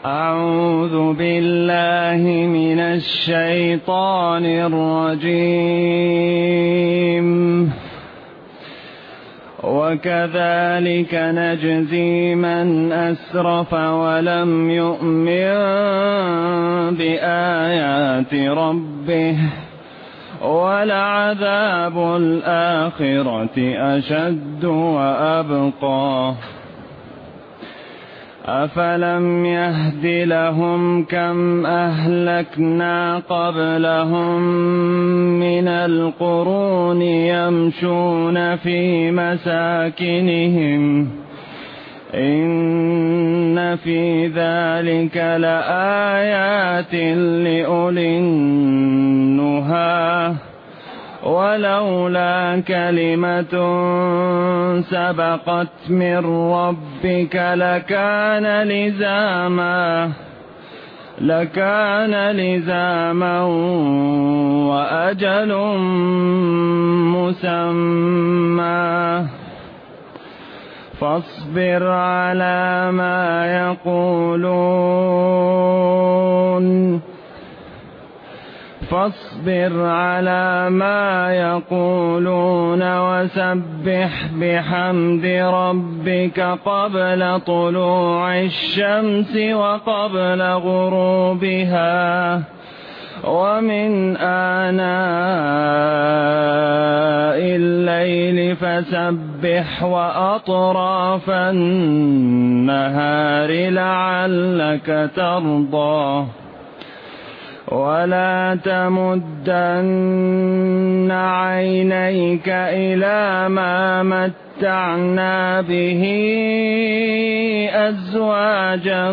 أعوذ بالله من الشيطان الرجيم. وكذلك نجزي من أسرف ولم يؤمن بآيات ربه ولعذاب الآخرة أشد وأبقى. أفلم يهد لهم كم أهلكنا قبلهم من القرون يمشون في مساكنهم إن في ذلك لآيات لأولي النهى ولولا كلمة سبقت من ربك لكان لزاما وأجل مسمى. فاصبر على ما يقولون وسبح بحمد ربك قبل طلوع الشمس وقبل غروبها ومن آناء الليل فسبح وأطراف النهار لعلك ترضى. ولا تمدن عينيك إلى ما متعنا به أزواجا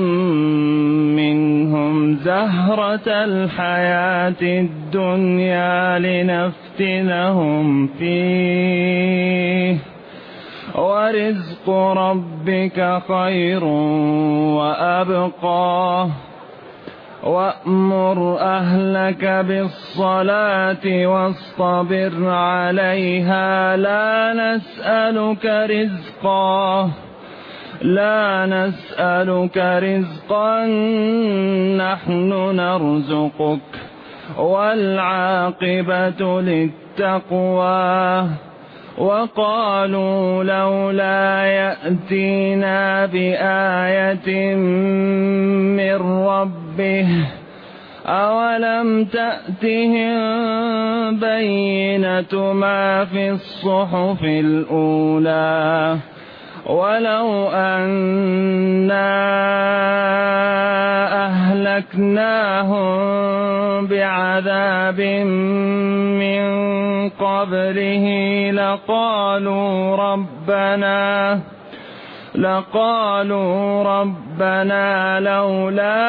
منهم زهرة الحياة الدنيا لنفتنهم فيه ورزق ربك خير وأبقى. وأمر أهلك بالصلاة واصطبر عليها لا نسألك رزقا نحن نرزقك والعاقبة للتقوى. وقالوا لولا يأتينا بآية من ربه أولم تأتهم بينة ما في الصحف الأولى ولو أنا أهلكناهم بعذاب من قبله لقالوا ربنا لولا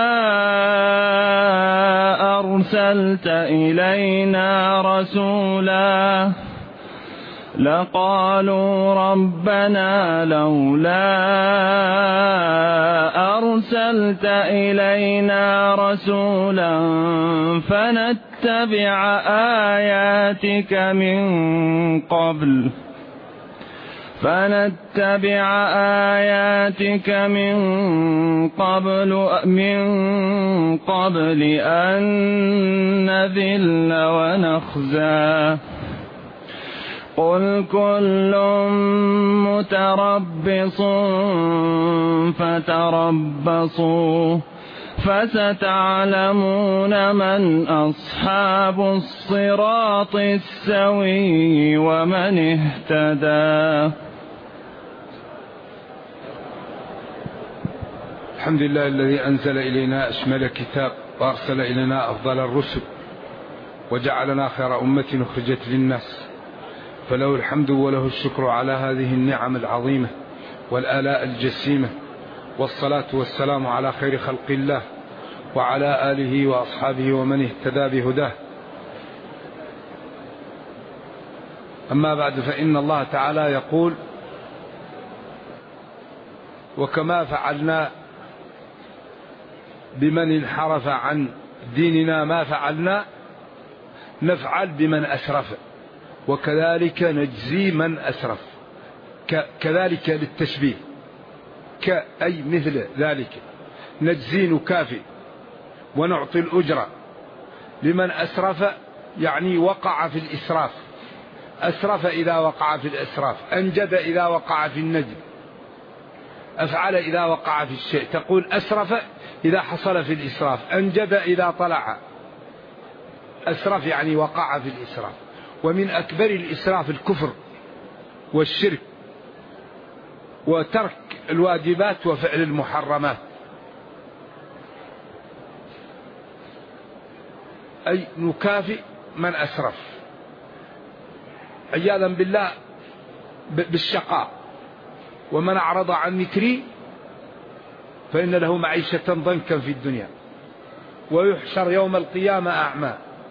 أرسلت إلينا رسولا فنتبع آياتك من قبل أن نذل ونخزى. قل كل متربص فتربصوا فستعلمون من أصحاب الصراط السوي ومن اهتدى. الحمد لله الذي أنزل إلينا أشمل كتاب وأرسل إلينا أفضل الرسل وجعلنا خير أمة أخرجت للناس، فله الحمد وله الشكر على هذه النعم العظيمة والآلاء الجسيمة، والصلاة والسلام على خير خلق الله وعلى آله وأصحابه ومن اهتدى بهداه. أما بعد، فإن الله تعالى يقول: وكما فعلنا بمن انحرف عن ديننا ما فعلنا نفعل بمن أسرف، وكذلك نجزي من أسرف. كذلك للتشبيه، أي مثل ذلك، نجزي نكافئ ونعطي الأجرة لمن أسرف، يعني وقع في الإسراف، أسرف إذا وقع في الإسراف، أنجد إذا وقع في النجد، أفعل إذا وقع في الشيء. تقول أسرف إذا حصل في الإسراف، أنجد إذا طلع. أسرف يعني وقع في الإسراف. ومن أكبر الإسراف الكفر والشرك وترك الواجبات وفعل المحرمات. أي نكافئ من أسرف عياذا بالله بالشقاء. ومن أعرض عن ذكري فإن له معيشة ضنكا في الدنيا ويحشر يوم القيامة أعمى.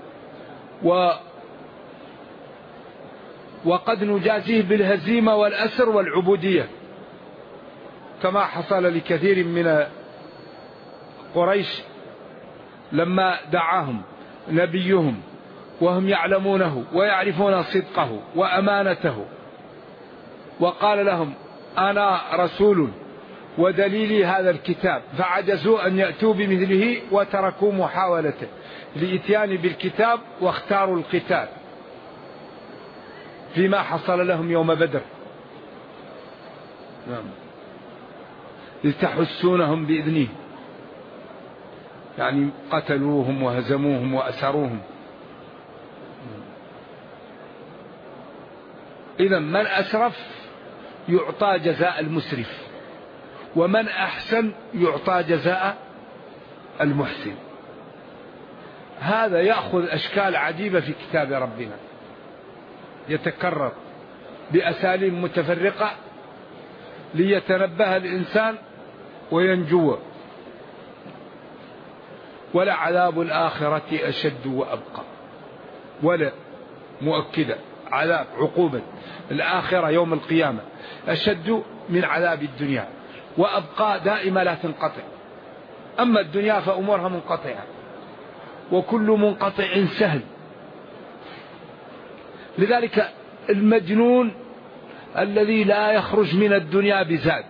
وقد نجازيه بالهزيمة والأسر والعبودية، كما حصل لكثير من قريش لما دعاهم نبيهم وهم يعلمونه ويعرفون صدقه وأمانته، وقال لهم أنا رسول ودليلي هذا الكتاب، فعجزوا أن يأتوا بمثله وتركوا محاولته لإتيان بالكتاب واختاروا القتال فيما حصل لهم يوم بدر. نعم. لتحسونهم بإذنه، يعني قتلوهم وهزموهم وأسروهم. إذا من أسرف يعطى جزاء المسرف، ومن أحسن يعطى جزاء المحسن. هذا يأخذ أشكال عجيبة في كتاب ربنا، يتكرر بأساليب متفرقة ليتنبه الإنسان وينجو. ولعذاب الآخرة أشد وأبقى. ولا مؤكدة عذاب عقوبة الآخرة يوم القيامة أشد من عذاب الدنيا، وأبقى دائما لا تنقطع. أما الدنيا فأمورها منقطعة، وكل منقطع سهل. لذلك المجنون الذي لا يخرج من الدنيا بزاد،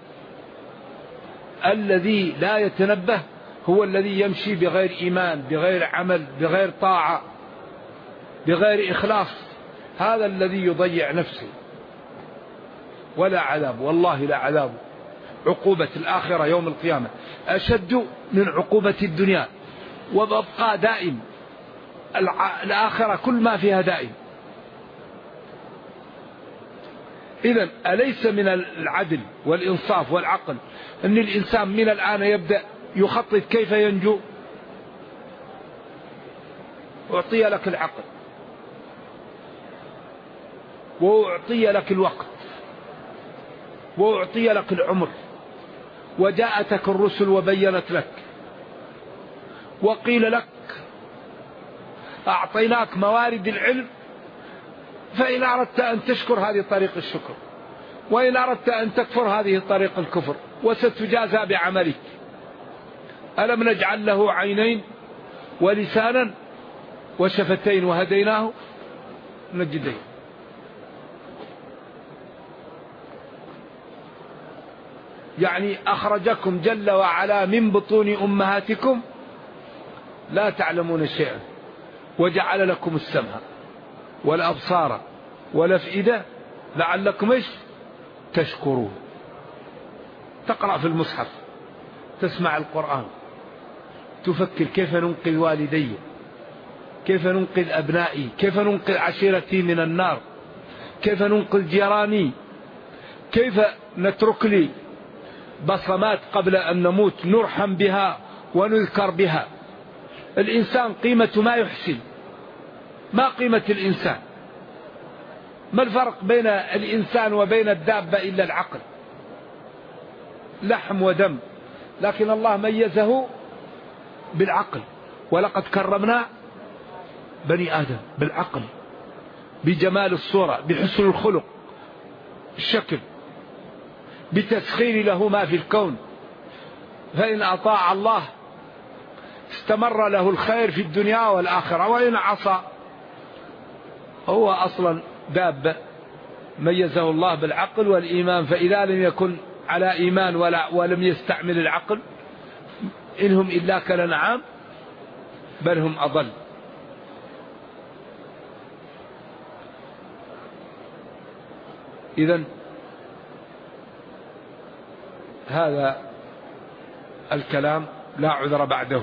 الذي لا يتنبه، هو الذي يمشي بغير إيمان، بغير عمل، بغير طاعة، بغير إخلاص. هذا الذي يضيع نفسه. ولا عذاب، والله لا عذاب، عقوبة الآخرة يوم القيامة أشد من عقوبة الدنيا، وببقى دائم. الآخرة كل ما فيها دائم. إذن أليس من العدل والإنصاف والعقل أن الإنسان من الآن يبدأ يخطط كيف ينجو؟ أعطي لك العقل، وأعطي لك الوقت، وأعطي لك العمر، وجاءتك الرسل وبينت لك، وقيل لك أعطيناك موارد العلم، فإن أردت أن تشكر هذه طريق الشكر، وإن أردت أن تكفر هذه طريق الكفر، وستجازى بعملك. ألم نجعل له عينين ولسانا وشفتين وهديناه نجدين. يعني أخرجكم جل وعلا من بطون أمهاتكم لا تعلمون شيئا، وجعل لكم السمع والأبصار والأفئدة لعلكم ايش تشكرون. تقرأ في المصحف، تسمع القرآن، تفكر كيف ننقذ والدي، كيف ننقذ أبنائي، كيف ننقذ عشيرتي من النار، كيف ننقذ جيراني، كيف نترك لي بصمات قبل أن نموت نرحم بها ونذكر بها. الإنسان قيمة ما يحسن. ما قيمة الإنسان؟ ما الفرق بين الإنسان وبين الدابة إلا العقل؟ لحم ودم، لكن الله ميزه بالعقل. ولقد كرمنا بني آدم بالعقل، بجمال الصورة، بحسن الخلق، الشكل، بتسخير له ما في الكون. فإن أطاع الله استمر له الخير في الدنيا والآخرة، وإن عصى هو أصلا دابة ميزه الله بالعقل والإيمان. فإذا لم يكن على إيمان ولم يستعمل العقل إنهم إلا كالأنعام بل هم أضل. إذن هذا الكلام لا عذر بعده،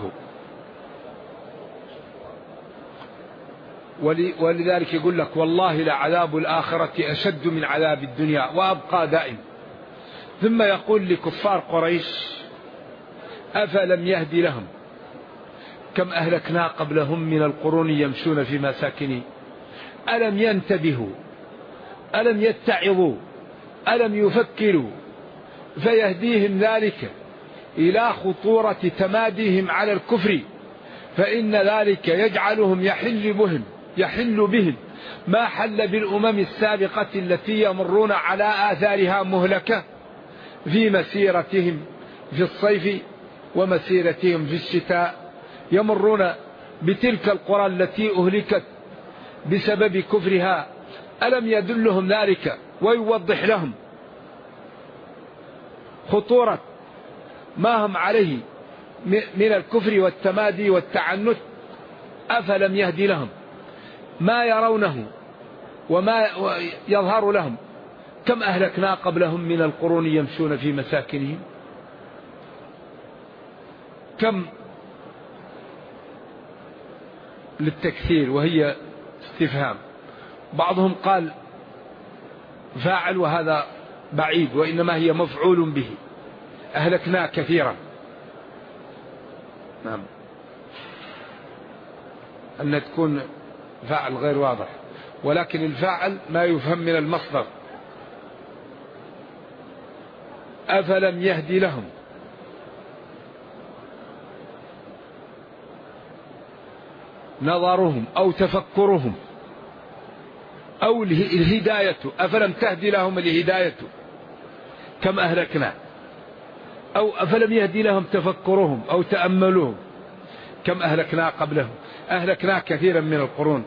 ولذلك يقول لك والله لعذاب الآخرة أشد من عذاب الدنيا وأبقى دائم. ثم يقول لكفار قريش أفلم يهدي لهم كم أهلكنا قبلهم من القرون يمشون في مساكنهم ألم ينتبهوا ألم يتعظوا ألم يفكروا فيهديهم ذلك إلى خطورة تماديهم على الكفر، فإن ذلك يجعلهم يحل بهم ما حل بالأمم السابقة التي يمرون على آثارها مهلكة في مسيرتهم في الصيف ومسيرتهم في الشتاء، يمرون بتلك القرى التي أهلكت بسبب كفرها. ألم يدلهم ذلك ويوضح لهم خطورة ما هم عليه من الكفر والتمادي والتعنت؟ أفلم يهدي لهم ما يرونه وما يظهر لهم كم أهلكنا قبلهم من القرون يمشون في مساكنهم. كم للتكثير وهي استفهام. بعضهم قال فاعل وهذا بعيد، وإنما هي مفعول به، أهلكنا كثيرا. نعم، أن تكون فاعل غير واضح، ولكن الفاعل ما يفهم من المصدر. أفلم يهدي لهم نظرهم أو تفكرهم أو الهداية، أفلم تهدي لهم الهداية كم أهلكنا، أو أفلم يهدي لهم تفكرهم أو تأملهم كم أهلكنا قبلهم. أهلكنا كثيرا من القرون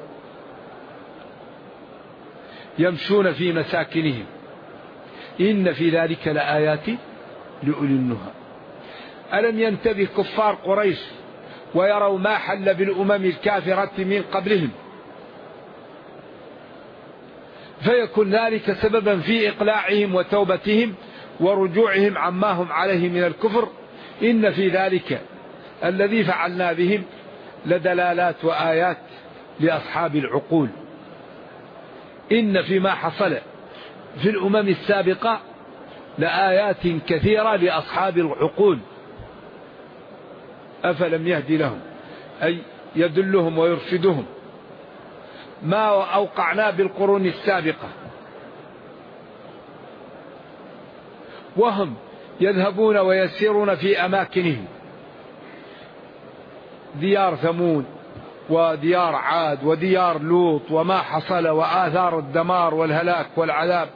يمشون في مساكنهم إن في ذلك لآيات لأولي النهى. ألم ينتبه كفار قريش ويروا ما حل بالأمم الكافرة من قبلهم فيكون ذلك سببا في إقلاعهم وتوبتهم ورجوعهم عما هم عليه من الكفر. إن في ذلك الذي فعلنا بهم لدلالات وآيات لأصحاب العقول. إن فيما حصل في الأمم السابقة لآيات كثيرة لأصحاب العقول. أفلم يهدي لهم أي يدلهم ويرشدهم ما أوقعنا بالقرون السابقة، وهم يذهبون ويسيرون في أماكنهم، ديار ثمود وديار عاد وديار لوط وما حصل وآثار الدمار والهلاك والعذاب.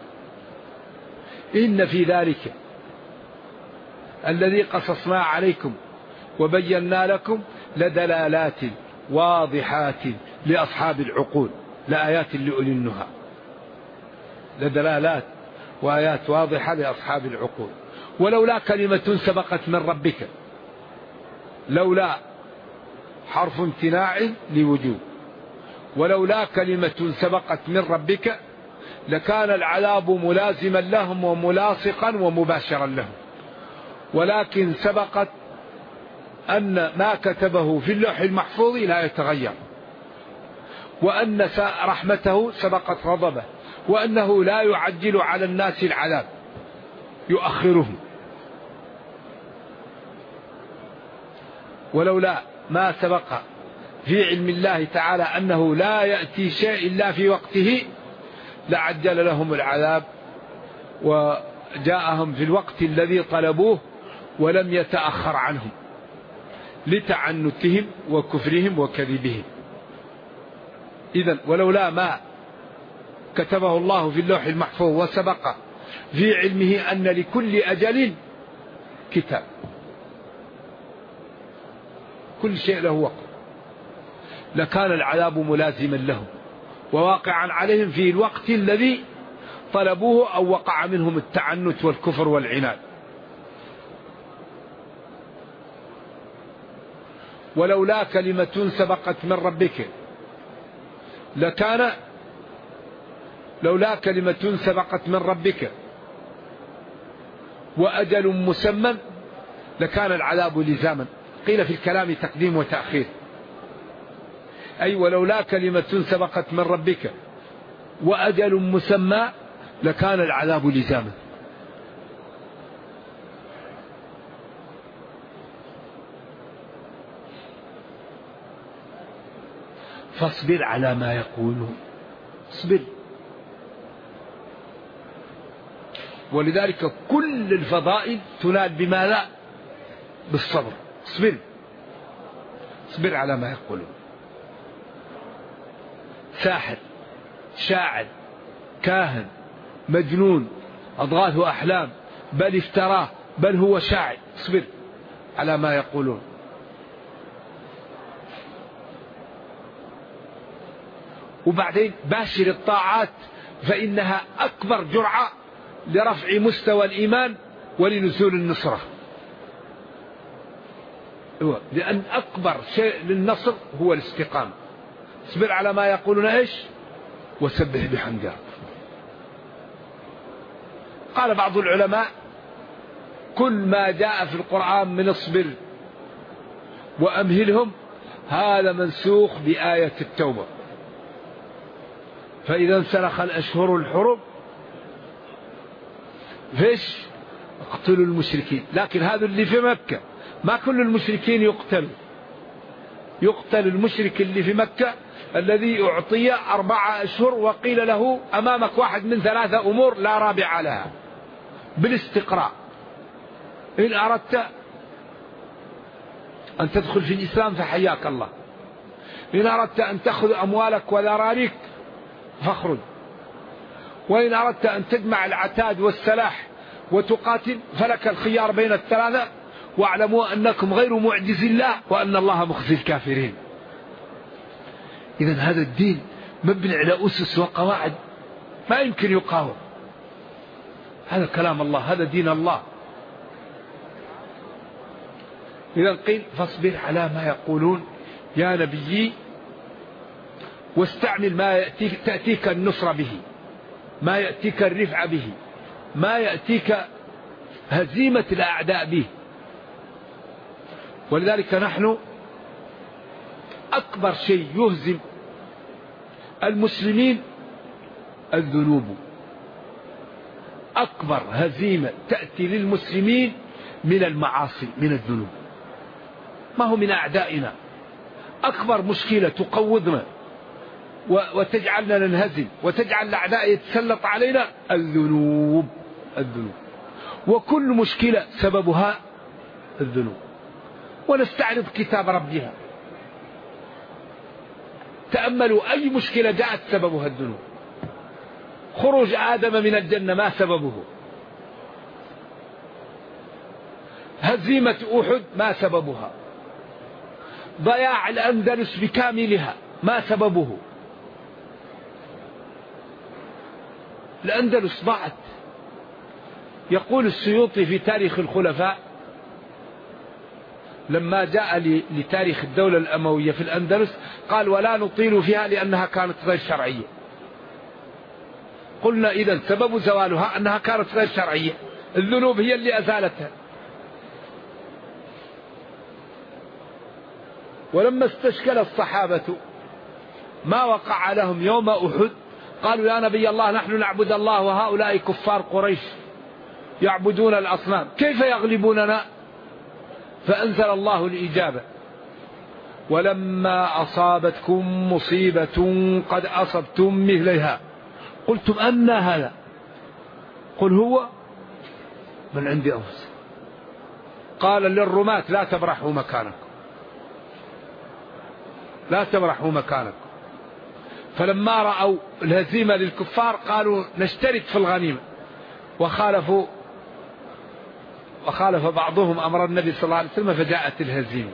إن في ذلك الذي قصصنا عليكم وبينا لكم لدلالات واضحات لأصحاب العقول، لآيات لأولي النهى، لدلالات وآيات واضحة لأصحاب العقول. ولولا كلمة سبقت من ربك، لولا حرف امتناع لوجوب، ولولا كلمة سبقت من ربك لكان العذاب ملازما لهم وملاصقا ومباشرا لهم، ولكن سبقت أن ما كتبه في اللوح المحفوظ لا يتغير، وأن رحمته سبقت غضبه، وأنه لا يعجل على الناس العذاب، يؤخرهم. ولولا ما سبق في علم الله تعالى أنه لا يأتي شيء إلا في وقته لعجل لهم العذاب وجاءهم في الوقت الذي طلبوه ولم يتأخر عنهم لتعنتهم وكفرهم وكذبهم. إذن ولولا ما كتبه الله في اللوح المحفوظ وسبق في علمه أن لكل أجل كتاب، كل شيء له وقت، لكان العذاب ملازما لهم وواقعا عليهم في الوقت الذي طلبوه أو وقع منهم التعنت والكفر والعناد. ولولا كلمة سبقت من ربك لكان، لولا كلمة سبقت من ربك وأجل مسمى لكان العذاب لزاما. قيل في الكلام تقديم وتأخير، أي ولولا كلمة سبقت من ربك وأجل مسمى لكان العذاب لزاما. فاصبر على ما يقولون، اصبر. ولذلك كل الفضائل تنال بماذا؟ بالصبر. اصبر، اصبر على ما يقولون. ساحر، شاعر، كاهن، مجنون، أضغاث أحلام، بل افتراه، بل هو شاعر، اصبر على ما يقولون. وبعدين باشر الطاعات فإنها أكبر جرعة لرفع مستوى الإيمان ولنزول النصرة، لأن أكبر شيء للنصر هو الاستقامة. اصبر على ما يقولون إيش؟ وسبح بحمده. قال بعض العلماء كل ما جاء في القرآن من اصبر وأمهلهم هذا منسوخ بآية التوبة. فإذا انسلخ الأشهر الحرم فيش اقتلوا المشركين. لكن هذا اللي في مكة، ما كل المشركين يقتلوا. يقتل المشرك اللي في مكة الذي أعطي 4 أشهر وقيل له أمامك واحد من 3 أمور لا رابع لها بالاستقراء. إن أردت أن تدخل في الإسلام فحياك الله، إن أردت أن تأخذ أموالك وذراريك فاخرج، وإن أردت أن تجمع العتاد والسلاح وتقاتل فلك الخيار بين ال3، واعلموا أنكم غير معجز الله وأن الله مخزي الكافرين. إذن هذا الدين مبني على أسس وقواعد ما يمكن يقاوم. هذا كلام الله، هذا دين الله. إذن قيل فاصبر على ما يقولون يا نبي، واستعمل ما تأتيك النصر به، ما يأتيك الرفع به، ما يأتيك هزيمة الأعداء به. ولذلك نحن أكبر شيء يهزم المسلمين الذنوب. أكبر هزيمة تأتي للمسلمين من المعاصي، من الذنوب، ما هو من أعدائنا. أكبر مشكلة تقوضنا وتجعلنا ننهزم وتجعل الأعداء يتسلط علينا الذنوب. الذنوب، وكل مشكلة سببها الذنوب. ونستعرض كتاب ربها، تأملوا أي مشكلة جاءت سببها الذنوب. خروج آدم من الجنة ما سببه؟ هزيمة أحد ما سببها؟ ضياع الأندلس بكاملها ما سببه؟ الأندلس ضاعت. يقول السيوطي في تاريخ الخلفاء لما جاء لتاريخ الدولة الأموية في الأندلس قال ولا نطيل فيها لأنها كانت غير شرعية. قلنا إذن سبب زوالها أنها كانت غير شرعية، الذنوب هي اللي أزالتها. ولما استشكل الصحابة ما وقع لهم يوم أحد قالوا يا نبي الله نحن نعبد الله وهؤلاء كفار قريش يعبدون الأصنام، كيف يغلبوننا؟ فأنزل الله الإجابة ولما أصابتكم مصيبة قد أصبتم مثلها قلتم أن هذا؟ قل هو من عند أنفسكم. قال للرماة لا تبرحوا مكانكم، لا تبرحوا مكانكم. فلما رأوا الهزيمة للكفار قالوا نشترك في الغنيمة، وخالف بعضهم أمر النبي صلى الله عليه وسلم فجاءت الهزيمة.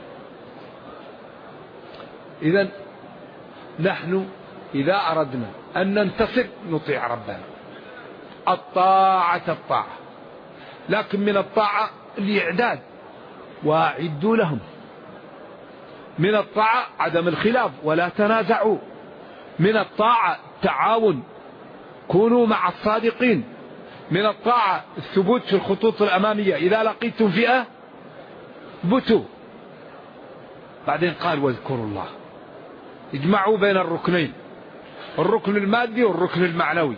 إذن نحن إذا أردنا أن ننتصر نطيع ربنا، الطاعة، لكن من الطاعة الإعداد وأعدوا لهم من الطاعة عدم الخلاف ولا تنازعوا، من الطاعة التعاون كونوا مع الصادقين، من الطاعة الثبوت في الخطوط الأمامية، إذا لقيتم فئة بتوا. بعدين قال واذكروا الله، اجمعوا بين الركنين، الركن المادي والركن المعنوي.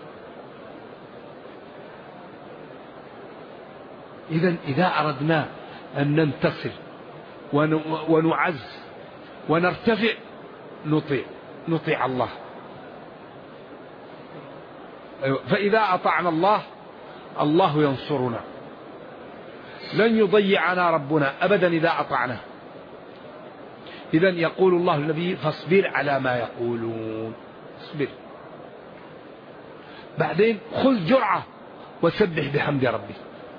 إذا أردنا أن ننتصر ونعز ونرتفع نطيع الله. فإذا أطعنا الله الله ينصرنا، لن يضيعنا ربنا أبدا إذا أطعناه. إذن يقول الله للنبي فاصبر على ما يقولون، اصبر. بعدين خذ جرعة وسبح بحمد ربك،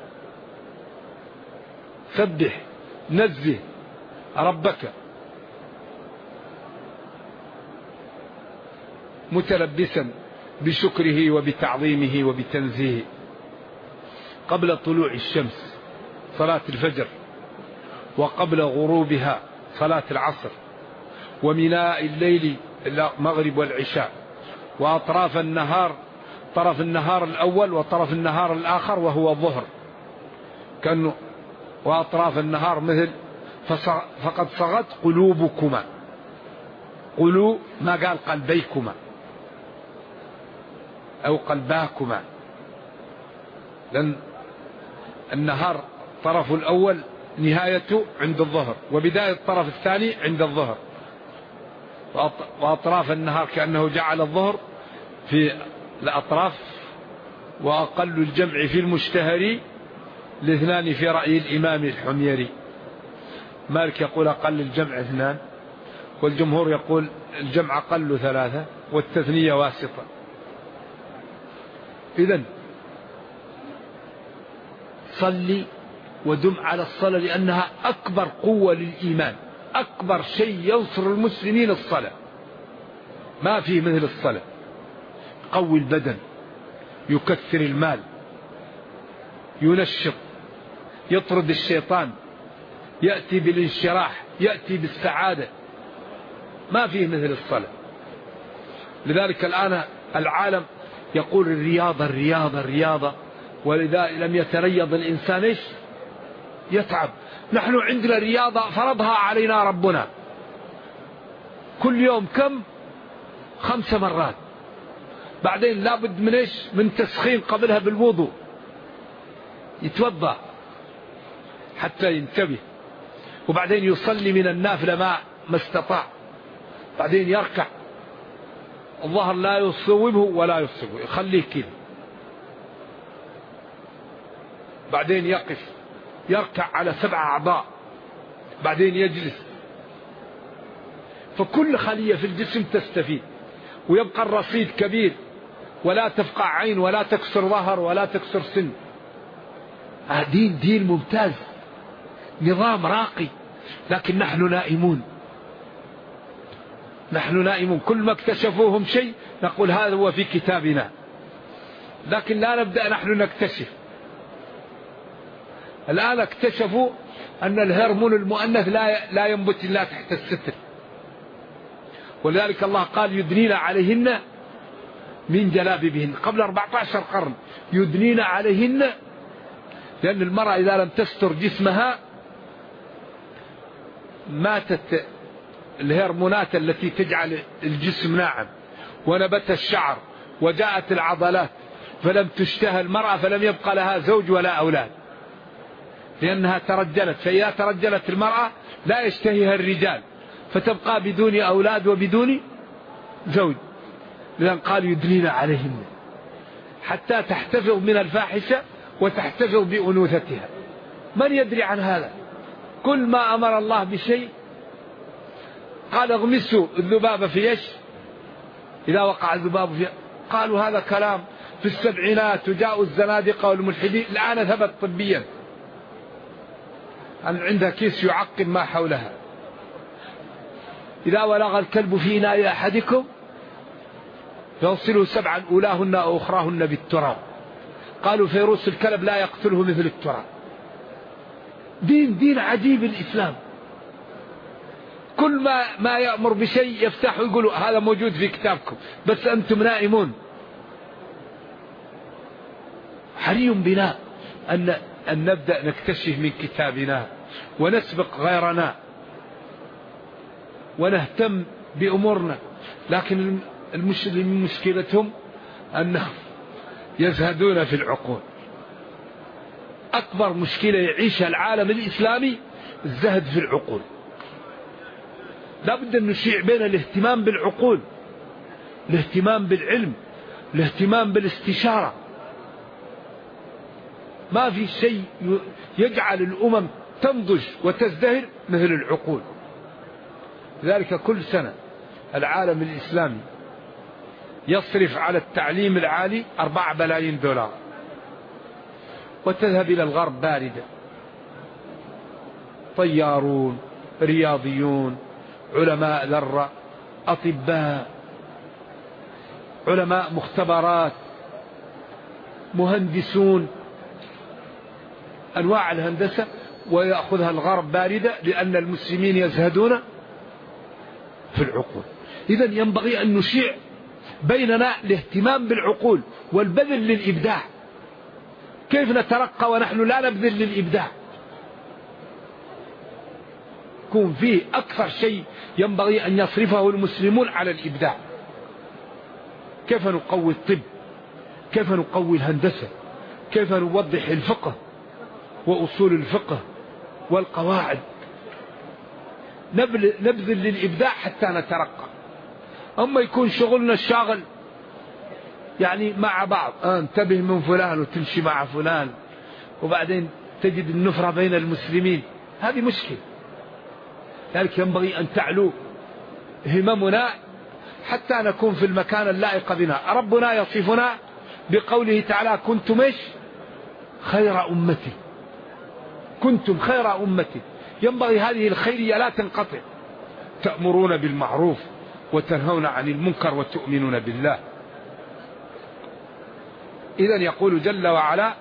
سبح نزه ربك متلبسا بشكره وبتعظيمه وبتنزيهه. قبل طلوع الشمس صلاة الفجر، وقبل غروبها صلاة العصر، ومناء الليل المغرب والعشاء، وأطراف النهار، طرف النهار الأول وطرف النهار الآخر وهو الظهر، كأنه وأطراف النهار مثل فقد صغت قلوبكما، قلوب ما قال قلبيكما أو قلباكما، لأن النهار طرف الأول نهايته عند الظهر وبداية الطرف الثاني عند الظهر، وأطراف النهار كأنه جعل الظهر في الأطراف، وأقل الجمع في المشتهر الاثنان في رأي الإمام الحميري. مالك يقول أقل الجمع اثنان، والجمهور يقول الجمع أقل ثلاثة والتثنية واسطة. إذن صلي ودم على الصلاة، لأنها أكبر قوة للإيمان، أكبر شيء ينصر المسلمين الصلاة، ما فيه مثل الصلاة. يقوي البدن، يكثر المال، ينشط، يطرد الشيطان، يأتي بالانشراح، يأتي بالسعادة، ما فيه مثل الصلاة. لذلك الآن العالم يقول الرياضة الرياضة الرياضة، ولذا لم يتريض الإنسان إيش يتعب. نحن عندنا رياضة فرضها علينا ربنا كل يوم كم 5 مرات، بعدين لابد من إيش من تسخين قبلها بالوضوء، يتوضأ حتى ينتبه، وبعدين يصلي من النافلة ما استطاع، بعدين يركع، الظهر لا يصوبه ولا يصوبه، يخليه كذا، بعدين يقف يركع على 7 أعضاء، بعدين يجلس، فكل خلية في الجسم تستفيد، ويبقى الرصيد كبير، ولا تفقع عين ولا تكسر ظهر ولا تكسر سن. دين ممتاز، نظام راقي، لكن نحن نائمون، نحن نائمون. كل ما اكتشفوهم شيء نقول هذا هو في كتابنا، لكن لا نبدأ نحن نكتشف. الآن اكتشفوا أن الهرمون المؤنث لا ينبت إلا تحت الستر، ولذلك الله قال يدنين عليهن من جلابيبهن قبل 14 قرن، يدنين عليهن، لأن المرأة إذا لم تستر جسمها ماتت الهرمونات التي تجعل الجسم ناعم، ونبت الشعر، وجاءت العضلات، فلم تشتهى المرأة، فلم يبقى لها زوج ولا أولاد، لأنها ترجلت. فإذا ترجلت المرأة لا يشتهيها الرجال، فتبقى بدون أولاد وبدون زوج. لذلك قال يدنين عليهن حتى تحتفظ من الفاحشة وتحتفظ بأنوثتها. من يدري عن هذا؟ كل ما أمر الله بشيء قال اغمسوا الذباب في ايش؟ إذا وقع الذباب في، قالوا هذا كلام في السبعينات، وجاءوا الزنادقة والملحدين، الآن ثبت طبيا أن عندها كيس يعقم ما حولها. إذا ولغ الكلب في إناء أحدكم يغسله 7 أولاهن أو أخراهن بالتراب، قالوا فيروس الكلب لا يقتله مثل التراب. دين عجيب الإسلام، كل ما يأمر بشيء يفتح ويقولوا هذا موجود في كتابكم بس أنتم نائمون. حري بنا أن نبدأ نكتشف من كتابنا ونسبق غيرنا ونهتم بأمورنا. لكن مشكلتهم أنهم يزهدون في العقول. أكبر مشكلة يعيشها العالم الإسلامي الزهد في العقول. لا بد أن نشيع بين الاهتمام بالعقول، الاهتمام بالعلم، الاهتمام بالاستشارة. ما في شيء يجعل الأمم تنضج وتزدهر مثل العقول. لذلك كل سنة العالم الإسلامي يصرف على التعليم العالي 4 بلايين دولار، وتذهب إلى الغرب باردة. طيارون، رياضيون، علماء ذرة، أطباء، علماء مختبرات، مهندسون، أنواع الهندسة، ويأخذها الغرب باردة لأن المسلمين يزهدون في العقول. إذن ينبغي أن نشيع بيننا الاهتمام بالعقول والبذل للإبداع. كيف نترقى ونحن لا نبذل للإبداع؟ يكون فيه أكثر شيء ينبغي أن يصرفه المسلمون على الإبداع. كيف نقوي الطب، كيف نقوي الهندسة، كيف نوضح الفقه وأصول الفقه والقواعد. نبذل للإبداع حتى نترقى. أما يكون شغلنا الشاغل يعني مع بعض، انتبه من فلان وتمشي مع فلان، وبعدين تجد النفرة بين المسلمين، هذه مشكلة. لذلك ينبغي أن تعلو هممنا حتى نكون في المكان اللائق بنا. ربنا يصفنا بقوله تعالى: كنتم إيش؟ خير أمتي. كنتم خير أمتي. ينبغي هذه الخيرية لا تنقطع. تأمرون بالمعروف وتنهون عن المنكر وتؤمنون بالله. إذن يقول جل وعلا: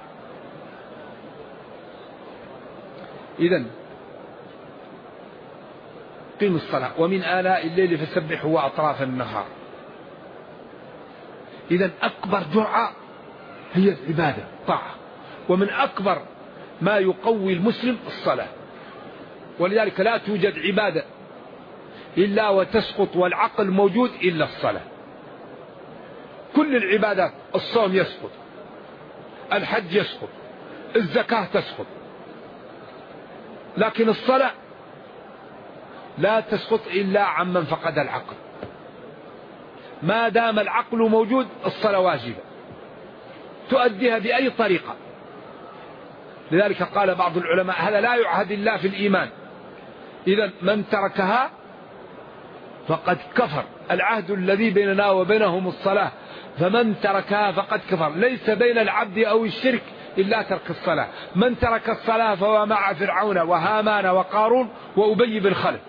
إذن قيم الصلاة ومن آلاء الليل فسبحوا وأطراف النهار. إذن أكبر جرعة هي العبادة، طاعة. ومن أكبر ما يقوي المسلم الصلاة. ولذلك لا توجد عبادة إلا وتسقط والعقل موجود إلا الصلاة. كل العبادات، الصوم يسقط، الحج يسقط، الزكاة تسقط، لكن الصلاة لا تسقط إلا عمن فقد العقل. ما دام العقل موجود الصلاة واجبة، تؤديها بأي طريقة. لذلك قال بعض العلماء: هذا لا يعهد إلا في الإيمان. إذن من تركها فقد كفر. العهد الذي بيننا وبينهم الصلاة، فمن تركها فقد كفر. ليس بين العبد أو الشرك إلا ترك الصلاة. من ترك الصلاة فهو مع فرعون وهامان وقارون وأبي بن خلف.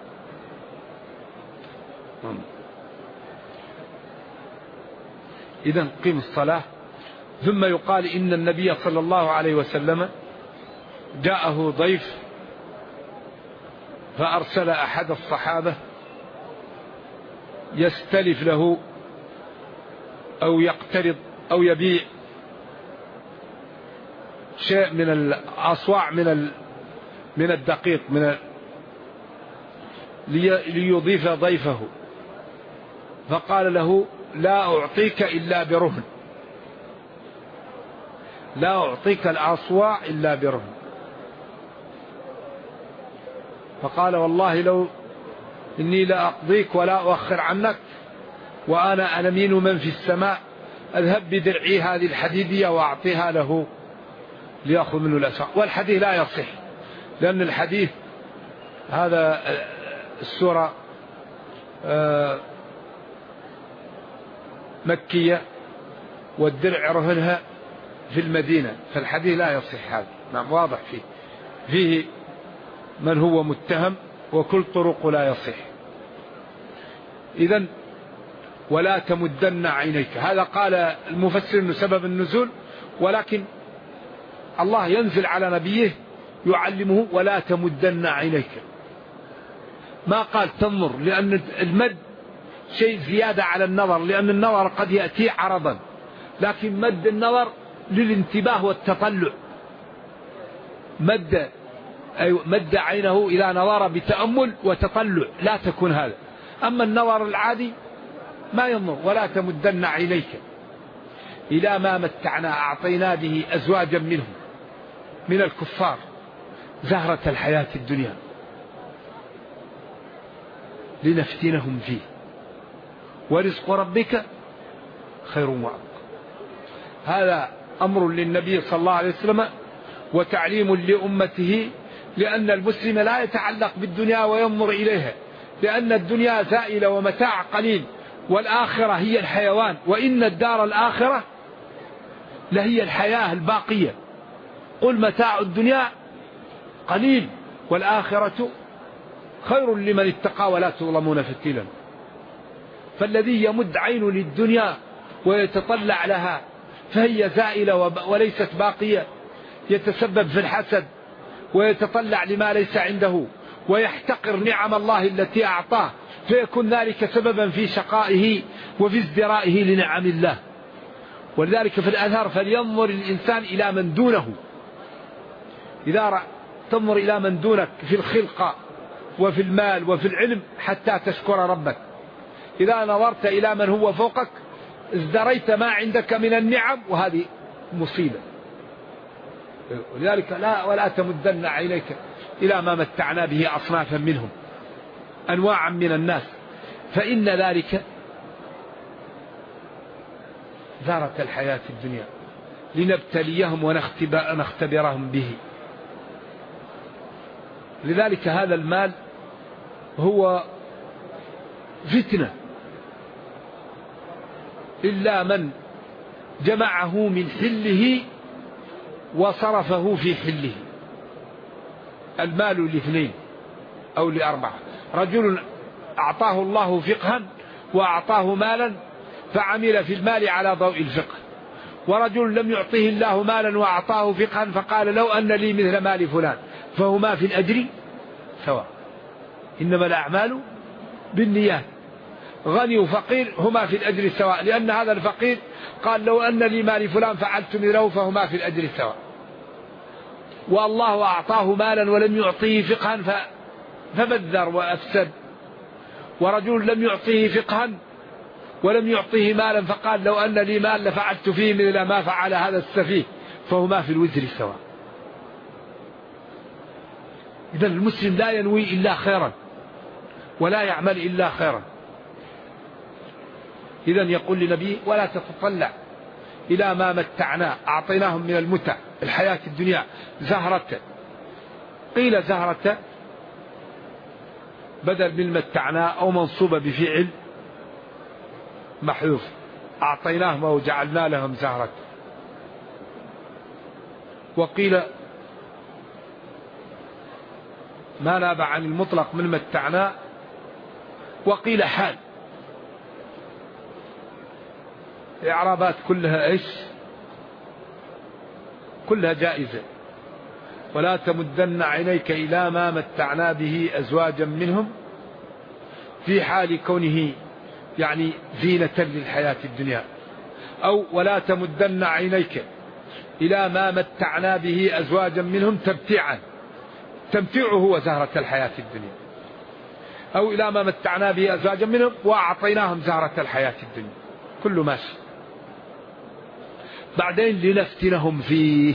إذن قم الصلاة. ثم يقال إن النبي صلى الله عليه وسلم جاءه ضيف فأرسل أحد الصحابة يستلف له أو يقترض أو يبيع شيء من الأصواع من الدقيق ليضيف ضيفه، فقال له: لا أعطيك إلا برهن، لا أعطيك الأصواع إلا برهن. فقال: والله لو إني لا أقضيك ولا أؤخر عنك وأنا أمين من في السماء، أذهب بدرعي هذه الحديدية وأعطيها له ليأخذ منه الأسواق. والحديث لا يصح، لأن الحديث هذا السورة مكية والدرع رهنها في المدينة، فالحديث لا يصح. هذا نعم واضح فيه من هو متهم وكل طرق لا يصح. إذن ولا تمدن عينيك، هذا قال المفسر أنه سبب النزول، ولكن الله ينزل على نبيه يعلمه: ولا تمدن عينيك. ما قال تنظر، لأن المد شيء زيادة على النظر، لأن النظر قد يأتي عرضا، لكن مد النظر للانتباه والتطلع. مد عينه إذا نظر بتأمل وتطلع، لا تكون هذا. أما النظر العادي ما ينظر. ولا تمدن عينيك إلى ما متعنا أعطينا به أزواجا منهم من الكفار زهرة الحياة الدنيا لنفتنهم فيه ورزق ربك خير وأبقى. هذا أمر للنبي صلى الله عليه وسلم وتعليم لأمته، لأن المسلم لا يتعلق بالدنيا وينظر إليها، لأن الدنيا زائلة ومتاع قليل، والآخرة هي الحيوان، وإن الدار الآخرة لهي الحياة الباقية. قل متاع الدنيا قليل والآخرة خير لمن اتقى ولا تظلمون فتيلا. فالذي يمد عينه للدنيا ويتطلع لها فهي زائلة وليست باقية، يتسبب في الحسد ويتطلع لما ليس عنده ويحتقر نعم الله التي أعطاه، فيكون ذلك سببا في شقائه وفي ازدرائه لنعم الله. ولذلك في الأثر فلينظر الإنسان إلى من دونه. إذا تنظر إلى من دونك في الخلقة وفي المال وفي العلم حتى تشكر ربك. إذا نظرت إلى من هو فوقك ازدريت ما عندك من النعم، وهذه مصيبة. ولذلك ولا تمدن عينيك إلى ما متعنا به أصنافا منهم، أنواعا من الناس، فإن ذلك زهرة الحياة الدنيا لنبتليهم ونختبرهم به. لذلك هذا المال هو فتنة، إلا من جمعه من حله وصرفه في حله. المال لاثنين أو لأربعة: رجل أعطاه الله فقها وأعطاه مالا فعمل في المال على ضوء الفقه، ورجل لم يعطيه الله مالا وأعطاه فقها فقال لو أن لي مثل مال فلان، فهما في الأجر سواء، إنما الأعمال بالنيات. غني وفقير هما في الأجر سواء، لأن هذا الفقير قال لو أن لي مال فلان فعلت مثله، فهما في الأجر سواء. والله أعطاه مالا ولم يعطيه فقها فبذر وأفسد، ورجل لم يعطيه فقها ولم يعطيه مالا فقال لو أن لي مال لفعلت فيه مثل ما فعل هذا السفيه، فهما في الوزر سواء. إذا المسلم لا ينوي إلا خيرا ولا يعمل إلا خيرا. إذا يقول لنبيه ولا تتطلع إلى ما متعنا أعطيناهم من المتع الحياة الدنيا زهرة. قيل زهرة بدل من متعنا أو منصوبة بفعل محذوف، أعطيناهم وجعلنا لهم زهرة. وقيل ما ناب عن المطلق من متعنا، وقيل حال. إعرابات كلها إيش؟ كلها جائزة. ولا تمدن عينيك إلى ما متعنا به أزواجا منهم في حال كونه يعني زينة للحياة الدنيا، أو ولا تمدن عينيك إلى ما متعنا به أزواجا منهم تمتيعا، تمتيعه هو زهرة الحياة الدنيا، أو إلى ما متعنا به أزواجا منهم وأعطيناهم زهرة الحياة الدنيا، كل ماشي. بعدين لنفتنهم فيه،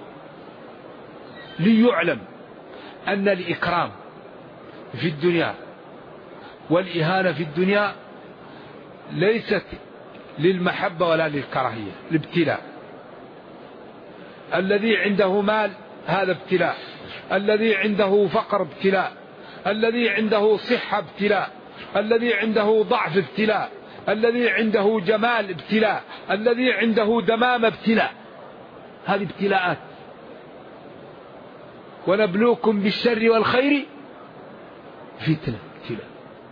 ليعلم أن الإكرام في الدنيا والإهانة في الدنيا ليست للمحبة ولا للكراهية، الابتلاء. الذي عنده مال هذا ابتلاء، الذي عنده فقر ابتلاء، الذي عنده صحة ابتلاء، الذي عنده ضعف ابتلاء، الذي عنده جمال ابتلاء، الذي عنده دمام ابتلاء. هذه ابتلاءات. ونبلوكم بالشر والخير فتنة، ابتلاء،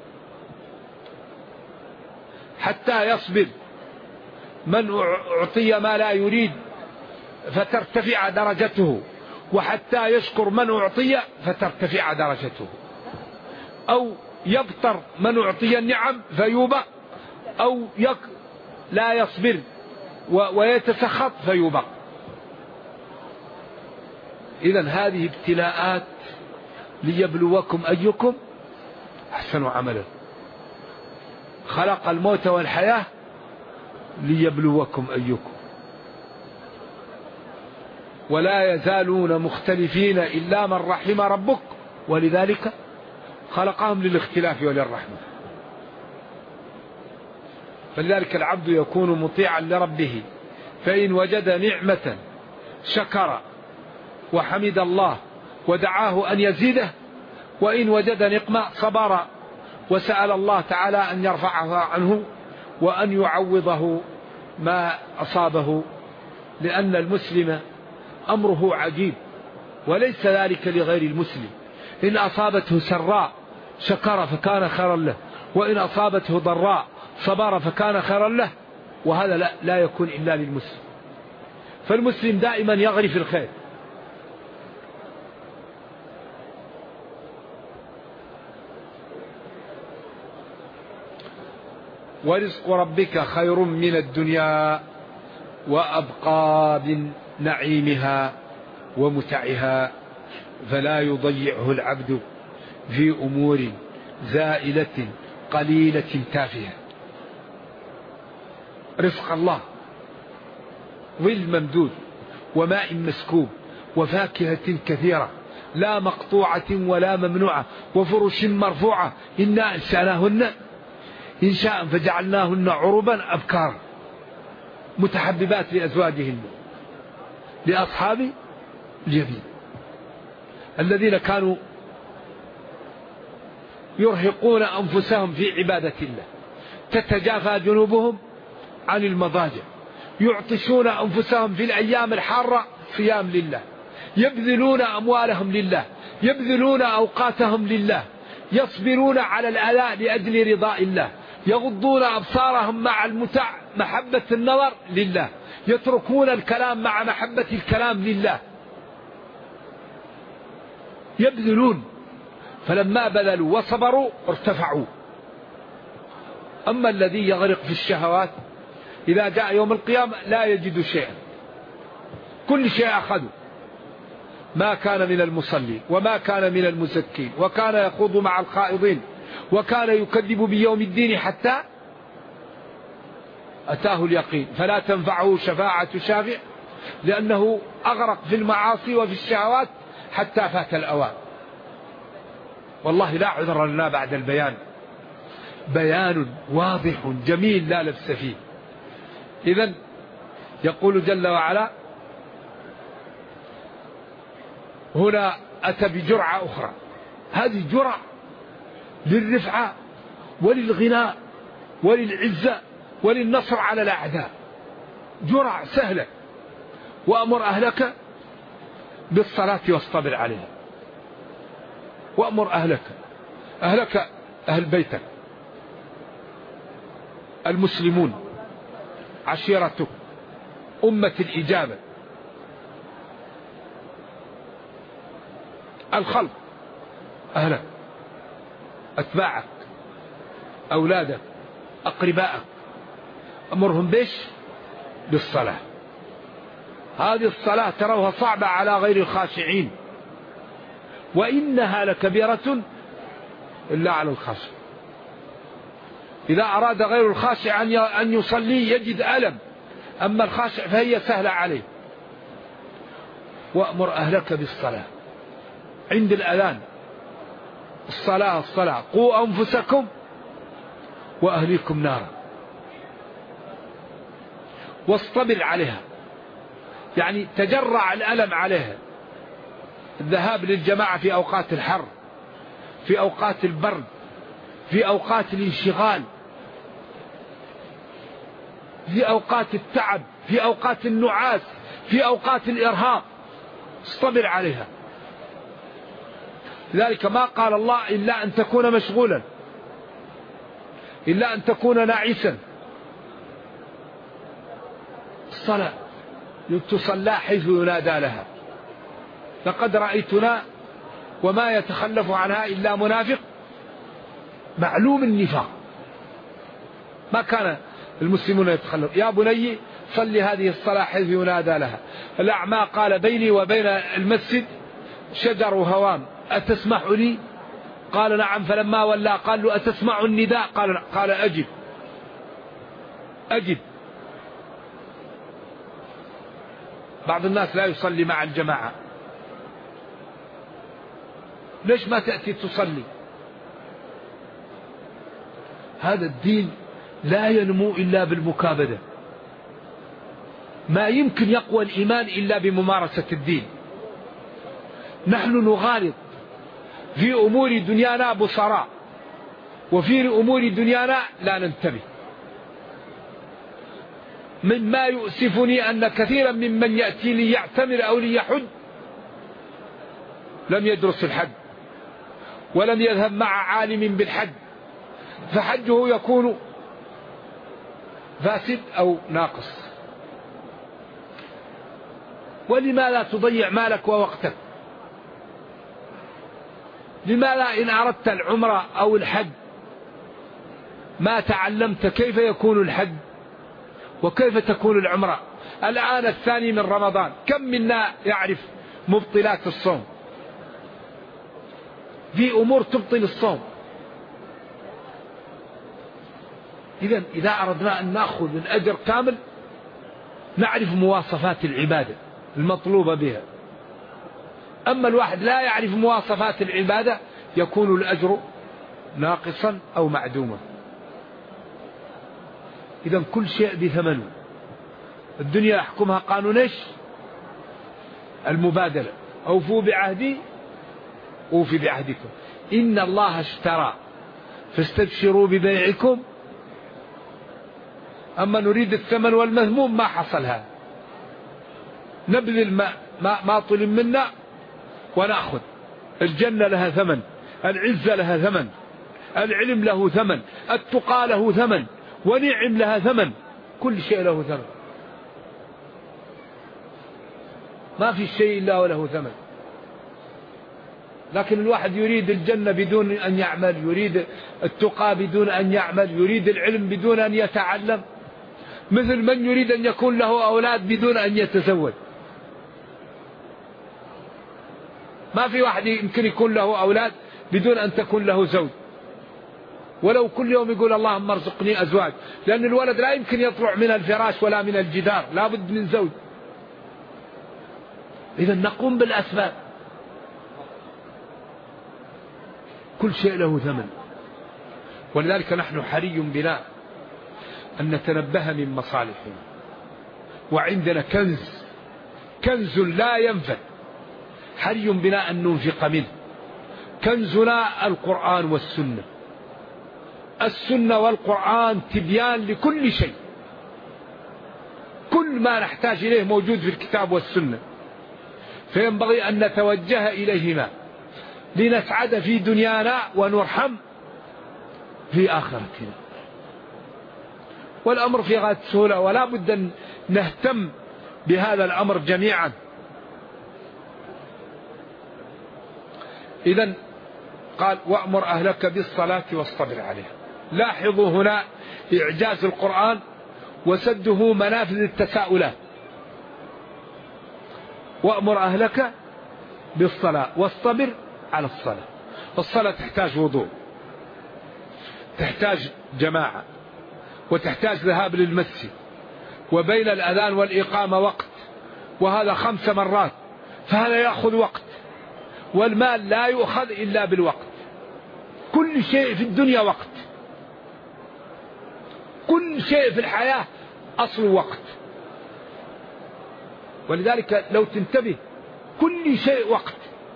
حتى يصبر من أعطي ما لا يريد فترتفع درجته، وحتى يشكر من أعطي فترتفع درجته. أو يبطر من أعطي النعم فيوبق، أو لا يصبر ويتسخط فيوبق. إذن هذه ابتلاءات ليبلوكم أيكم أحسن عملا. خلق الموت والحياة ليبلوكم أيكم، ولا يزالون مختلفين إلا من رحم ربك، ولذلك خلقهم للاختلاف وللرحمة. فلذلك العبد يكون مطيعا لربه، فإن وجد نعمة شكر وحمد الله ودعاه أن يزيده، وإن وجد نقمة صبر وسأل الله تعالى أن يرفعها عنه وأن يعوضه ما أصابه، لأن المسلم أمره عجيب، وليس ذلك لغير المسلم. إن أصابته سراء شكر فكان خيرا له، وإن أصابته ضراء صبر فكان خيرا له، وهذا لا يكون إلا للمسلم. فالمسلم دائما يغرف الخير. ورزق ربك خير من الدنيا وأبقى من نعيمها ومتعها، فلا يضيعه العبد في أمور زائلة قليلة تافهة. رزق الله ظل ممدود وماء مسكوب وفاكهة كثيرة لا مقطوعة ولا ممنوعة وفرش مرفوعة، إنا أنشأناهن إن شاء فجعلناهن عربا أبكارا متحببات لأزواجهن لأصحاب اليمين الذين كانوا يرهقون أنفسهم في عبادة الله، تتجافى جنوبهم عن المضاجع، يعطشون أنفسهم في الأيام الحارة صيام لله، يبذلون أموالهم لله، يبذلون أوقاتهم لله، يصبرون على الآلاء لأجل رضاء الله، يغضون أبصارهم مع المتع محبة النظر لله، يتركون الكلام مع محبة الكلام لله، يبذلون. فلما بذلوا وصبروا ارتفعوا. أما الذي يغرق في الشهوات إذا جاء يوم القيامة لا يجد شيئا، كل شيء أخذوا، ما كان من المصلين وما كان من المزكين، وكان يخوض مع الخائضين، وكان يكذب بيوم الدين حتى أتاه اليقين، فلا تنفعه شفاعة شافع لأنه أغرق في المعاصي وفي الشهوات حتى فات الأوان. والله لا عذر لنا بعد البيان، بيان واضح جميل لا لبس فيه. إذن يقول جل وعلا هنا أتى بجرعة أخرى، هذه جرعة للرفعة وللغناء وللعزة وللنصر على الأعداء، جرعة سهلة. وأمر أهلك بالصلاة واصطبر عليها. وأمر أهلك أهل بيتك المسلمون، عشيرتك، أمة الإجابة، الخلق، أهلك، أتباعك، أولادك، أقربائك، أمرهم بيش بالصلاة. هذه الصلاة تروها صعبة على غير الخاشعين، وإنها لكبيرة إلا على الخاشع. إذا أراد غير الخاشع أن يصلي يجد ألم، أما الخاشع فهي سهلة عليه. وأمر أهلك بالصلاة عند الأذان، الصلاة، قوا أنفسكم وأهليكم نارا، واصطبر عليها، يعني تجرع الألم عليها. الذهاب للجماعة في أوقات الحر، في أوقات البرد، في أوقات الانشغال، في أوقات التعب، في أوقات النعاس، في أوقات الإرهاق، اصطبر عليها. لذلك ما قال الله إلا أن تكون مشغولا، إلا أن تكون ناعسا. الصلاة تصلى حيث ينادى لها. لقد رأيتنا وما يتخلف عنها إلا منافق معلوم النفاق. ما كان المسلمون يتخلون. يا بني صل هذه الصلاة حيث ينادى لها. الأعمى قال بيني وبين المسجد شجر هوام أتسمح لي؟ قال نعم. فلما ولى قال له أتسمع النداء؟ قال أجب. بعض الناس لا يصلي مع الجماعة. ليش ما تأتي تصلي؟ هذا الدين لا ينمو إلا بالمكابدة. ما يمكن يقوى الإيمان إلا بممارسة الدين. نحن نغالط في أمور دنيانا بصراء، وفي أمور دنيانا لا ننتبه. مما يؤسفني أن كثيرا ممن يأتي ليعتمر أو ليحج لم يدرس الحج، ولم يذهب مع عالم بالحج، فحجه يكون فاسد أو ناقص. ولماذا تضيع مالك ووقتك؟ لماذا إن أردت العمرة أو الحج ما تعلمت كيف يكون الحج وكيف تكون العمرة؟ الآن الثاني من رمضان، كم منا يعرف مبطلات الصوم؟ في أمور تبطل الصوم. إذا أردنا أن نأخذ الأجر كامل نعرف مواصفات العبادة المطلوبة بها. أما الواحد لا يعرف مواصفات العبادة يكون الأجر ناقصا أو معدوما. إذا كل شيء بثمنه. الدنيا يحكمها قانون ايش؟ المبادلة. أوفوا بعهدي أوفي بعهدكم إن الله اشترى فاستبشروا ببيعكم. أما نريد الثمن والمذموم ما حصل هذا. نبذل ما طلب منا ونأخذ. الجنة لها ثمن، العزة لها ثمن، العلم له ثمن، التقى له ثمن، ونعم لها ثمن، كل شيء له ثمن. ما في شيء إلا وله ثمن. لكن الواحد يريد الجنة بدون أن يعمل، يريد التقى بدون أن يعمل، يريد العلم بدون أن يتعلم، مثل من يريد أن يكون له أولاد بدون أن يتزوج. ما في واحد يمكن يكون له أولاد بدون أن تكون له زوج، ولو كل يوم يقول اللهم ارزقني أزواج، لأن الولد لا يمكن يطلع من الفراش ولا من الجدار، لا بد من زوج. إذا نقوم بالأسباب. كل شيء له ثمن. ولذلك نحن حري بنا أن نتنبه من مصالحنا. وعندنا كنز لا ينفد، حري بنا أن ننفق منه. كنزنا القرآن والسنة. السنة والقرآن تبيان لكل شيء. كل ما نحتاج إليه موجود في الكتاب والسنة، فينبغي أن نتوجه إليهما لنسعد في دنيانا ونرحم في آخرتنا. والأمر في غاية السهولة، ولا بد أن نهتم بهذا الأمر جميعا. إذن قال وأمر أهلك بالصلاة واصطبر عليها. لاحظوا هنا إعجاز القرآن وسده منافذ التساؤلات. وأمر أهلك بالصلاة واصطبر على الصلاة. الصلاة تحتاج وضوء، تحتاج جماعة، وتحتاج ذهاب للمسجد، وبين الأذان والإقامة وقت، وهذا 5 مرات، فهذا يأخذ وقت. والمال لا يؤخذ إلا بالوقت. كل شيء في الدنيا وقت. كل شيء في الحياة أصل وقت. ولذلك لو تنتبه كل شيء وقت.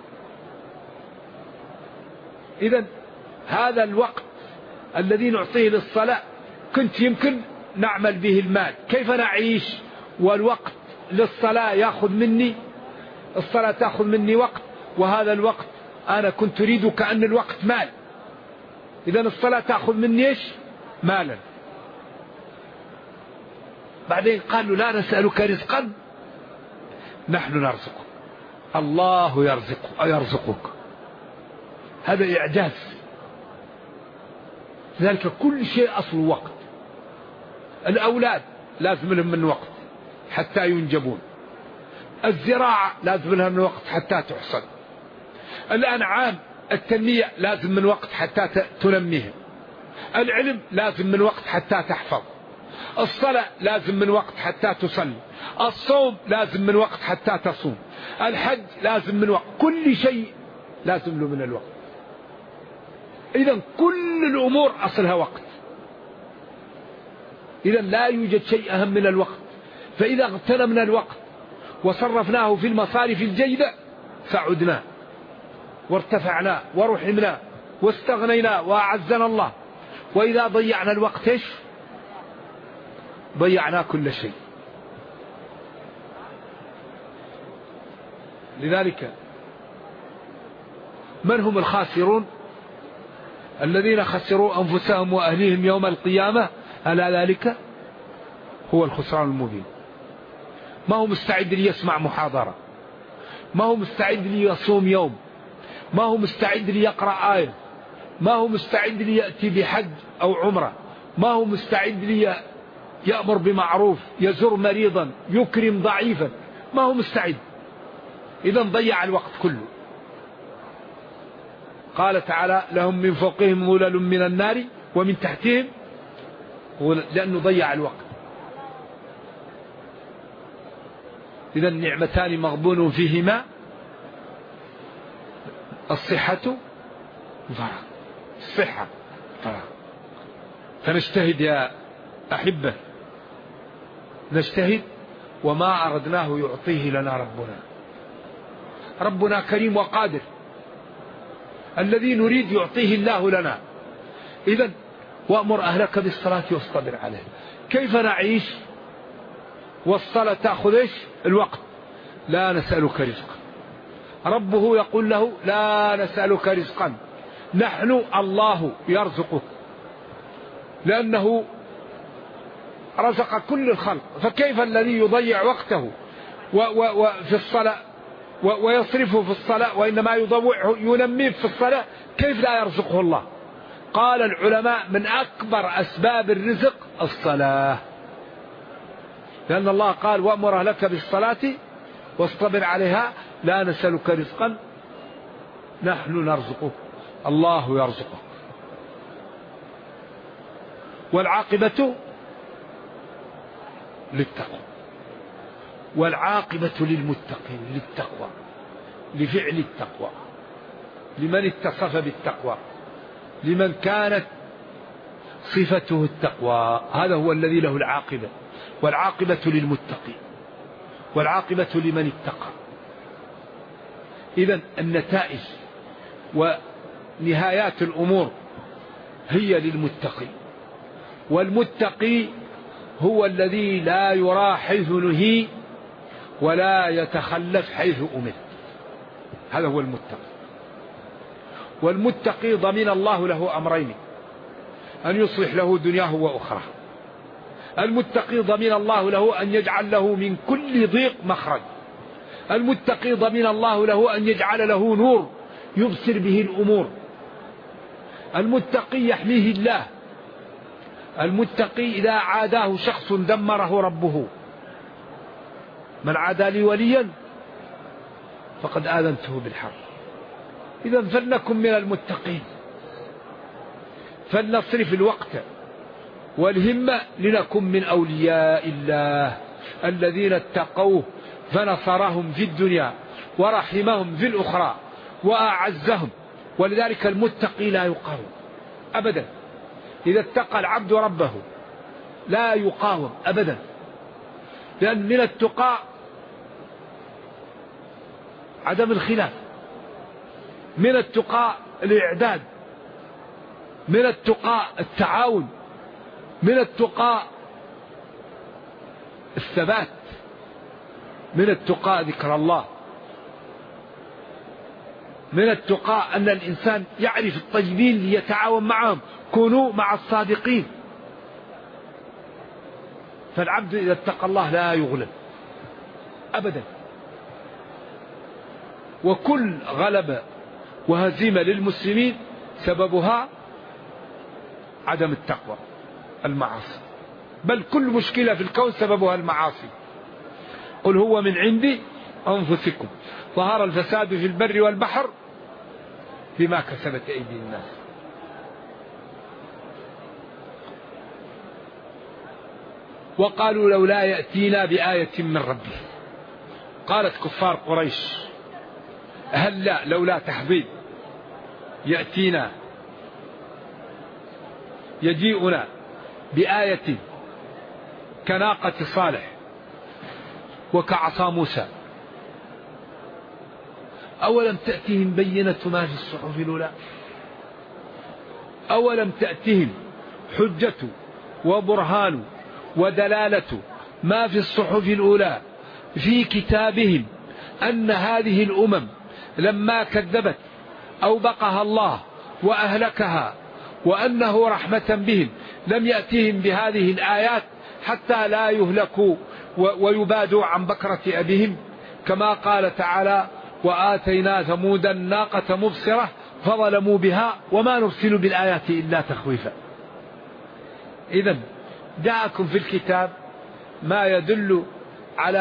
إذن هذا الوقت الذي نعطيه للصلاة كنت يمكن نعمل به المال، كيف نعيش والوقت للصلاة يأخذ مني، الصلاة تأخذ مني وقت، وهذا الوقت أنا كنت أريد كأن الوقت مال. إذن الصلاة تأخذ مني إيش؟ مالا. بعدين قالوا لا نسألك رزقا نحن نرزقك، الله يرزقك. هذا إعجاز. لذلك كل شيء أصل وقت. الأولاد لازم لهم من وقت حتى ينجبون، الزراعة لازم لها من وقت حتى تحصد، الأنعام التنمية لازم من وقت حتى تنميها، العلم لازم من وقت حتى تحفظ، الصلاة لازم من وقت حتى تصلي، الصوم لازم من وقت حتى تصوم، الحج لازم من وقت، كل شيء لازم له من الوقت. إذن كل الأمور أصلها وقت. إذن لا يوجد شيء أهم من الوقت. فإذا اغتنمنا الوقت وصرفناه في المصارف الجيدة سعدنا وارتفعنا ورحمنا واستغنينا وأعزنا الله. وإذا ضيعنا الوقت ضيعنا كل شيء. لذلك من هم الخاسرون؟ الذين خسروا أنفسهم وأهليهم يوم القيامة، ألا ذلك هو الخسران المبين. ما هو مستعد ليسمع محاضرة، ما هو مستعد ليصوم يوم، ما هو مستعد ليقرأ آية، ما هو مستعد ليأتي بحج أو عمرة، ما هو مستعد ليأمر بمعروف، يزور مريضا، يكرم ضعيفا، ما هو مستعد. إذن ضيع الوقت كله. قال تعالى لهم من فوقهم ظلل من النار ومن تحتهم، لأنه ضيع الوقت. إذن نعمتان مغبون فيهما، الصحة وفراغ. الصحة فراغ. فنجتهد يا أحبة، نجتهد، وما أردناه يعطيه لنا ربنا. ربنا كريم وقادر، الذي نريد يعطيه الله لنا. إذن وأمر أهلك بالصلاة واصطبر عليه. كيف نعيش والصلاة تأخذ الوقت؟ لا نسألك رزقا. ربه يقول له لا نسألك رزقا، نحن الله يرزقك، لأنه رزق كل الخلق. فكيف الذي يضيع وقته في الصلاة ويصرفه في الصلاة، وإنما يضوعه ينميه في الصلاة، كيف لا يرزقه الله؟ قال العلماء من أكبر أسباب الرزق الصلاة، لأن الله قال وأمر أهلك بالصلاة واصطبر عليها لا نسألك رزقا نحن نرزقك، الله يرزقك. والعاقبة للتقوى، والعاقبة للمتقين، للتقوى، لفعل التقوى، لمن اتصف بالتقوى، لمن كانت صفته التقوى، هذا هو الذي له العاقبة. والعاقبة للمتقين، والعاقبة لمن اتقى. إذن النتائج ونهايات الأمور هي للمتقي. والمتقي هو الذي لا يرى حيث نهي ولا يتخلف حيث أمر، هذا هو المتقي. والمتقي ضمن الله له أمرين، أن يصلح له دنياه وأخرى. المتقي ضمن الله له أن يجعل له من كل ضيق مخرج. المتقي ضمن الله له أن يجعل له نور يبصر به الأمور. المتقي يحميه الله. المتقي إذا عاداه شخص دمره ربه. من عادى لي وليا فقد آذنته بالحرب. إذا فلنكن من المتقين، فلنصرف الوقت والهمة لنكن من أولياء الله الذين اتقوه فنصرهم في الدنيا ورحمهم في الأخرى وأعزهم. ولذلك المتقي لا يقاوم أبدا. إذا اتقى العبد ربه لا يقاوم أبدا، لأن من التقى عدم الخلاف، من التقى الإعداد، من التقى التعاون، من التقى الثبات، من التقى ذكر الله، من التقى أن الإنسان يعرف الطيبين ليتعاون معهم، كونوا مع الصادقين. فالعبد إذا اتقى الله لا يغلب أبدا. وكل غلبة وهزيمة للمسلمين سببها عدم التقوى، المعاصي، بل كل مشكلة في الكون سببها المعاصي. قل هو من عند أنفسكم ظهر الفساد في البر والبحر بما كسبت أيدي الناس. وقالوا لولا يأتينا بآية من ربه. قالت كفار قريش هل لا لولا تحضيض يأتينا يجيئنا بآية كناقة صالح وكعصا موسى أولم تأتهم بينة ما في الصحف الأولى أولم تأتهم حجة وبرهان ودلالة ما في الصحف الأولى في كتابهم أن هذه الأمم لما كذبت أوبقها الله وأهلكها وأنه رحمة بهم لم يأتهم بهذه الآيات حتى لا يهلكوا ويبادوا عن بكرة أبيهم، كما قال تعالى وآتينا ثمود الناقة مبصرة فظلموا بها وما نرسل بالآيات إلا تخويفا. إذن جاءكم في الكتاب ما يدل على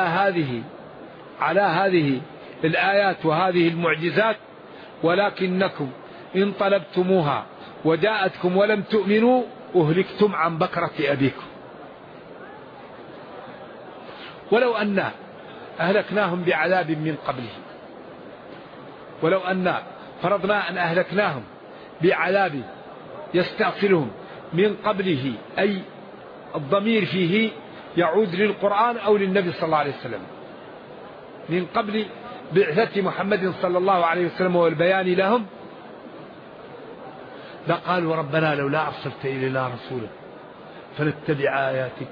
هذه الآيات وهذه المعجزات، ولكنكم إن طلبتموها وجاءتكم ولم تؤمنوا أهلكتم عن بكرة أبيكم. ولو أن أهلكناهم بعذاب من قبله، ولو أن فرضنا أن أهلكناهم بعذاب يستأصلهم من قبله، أي الضمير فيه يعود للقرآن أو للنبي صلى الله عليه وسلم، من قبل بعثة محمد صلى الله عليه وسلم والبيان لهم، لقالوا ربنا لولا أرسلت إلينا رسولا فنتبع آياتك،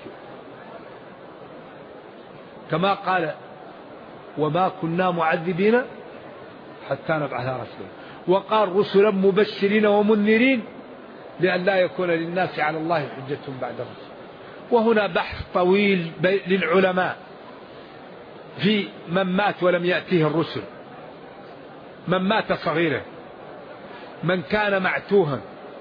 كما قال وما كنا معذبين حتى نبعث رسولا، وقال رسلا مبشرين ومنذرين لئلا يكون للناس على الله حجة بعد الرسل. وهنا بحث طويل للعلماء في من مات ولم يأتيه الرسل، من مات صغيرا، من كان معتوها،